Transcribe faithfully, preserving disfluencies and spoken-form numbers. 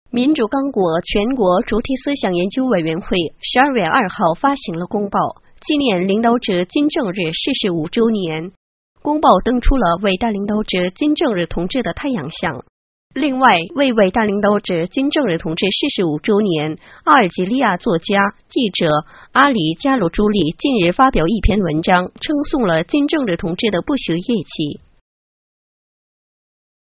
民主刚果全国主体思想研究委员会十二月二号发行了公报，纪念领导者金正日逝世五周年。公报登出了伟大领导者金正日同志的太阳像。另外，为伟大领导者金正日同志逝世五周年，阿尔及利亚作家、记者阿里加鲁朱利近日发表一篇文章，称颂了金正日同志的不朽业绩。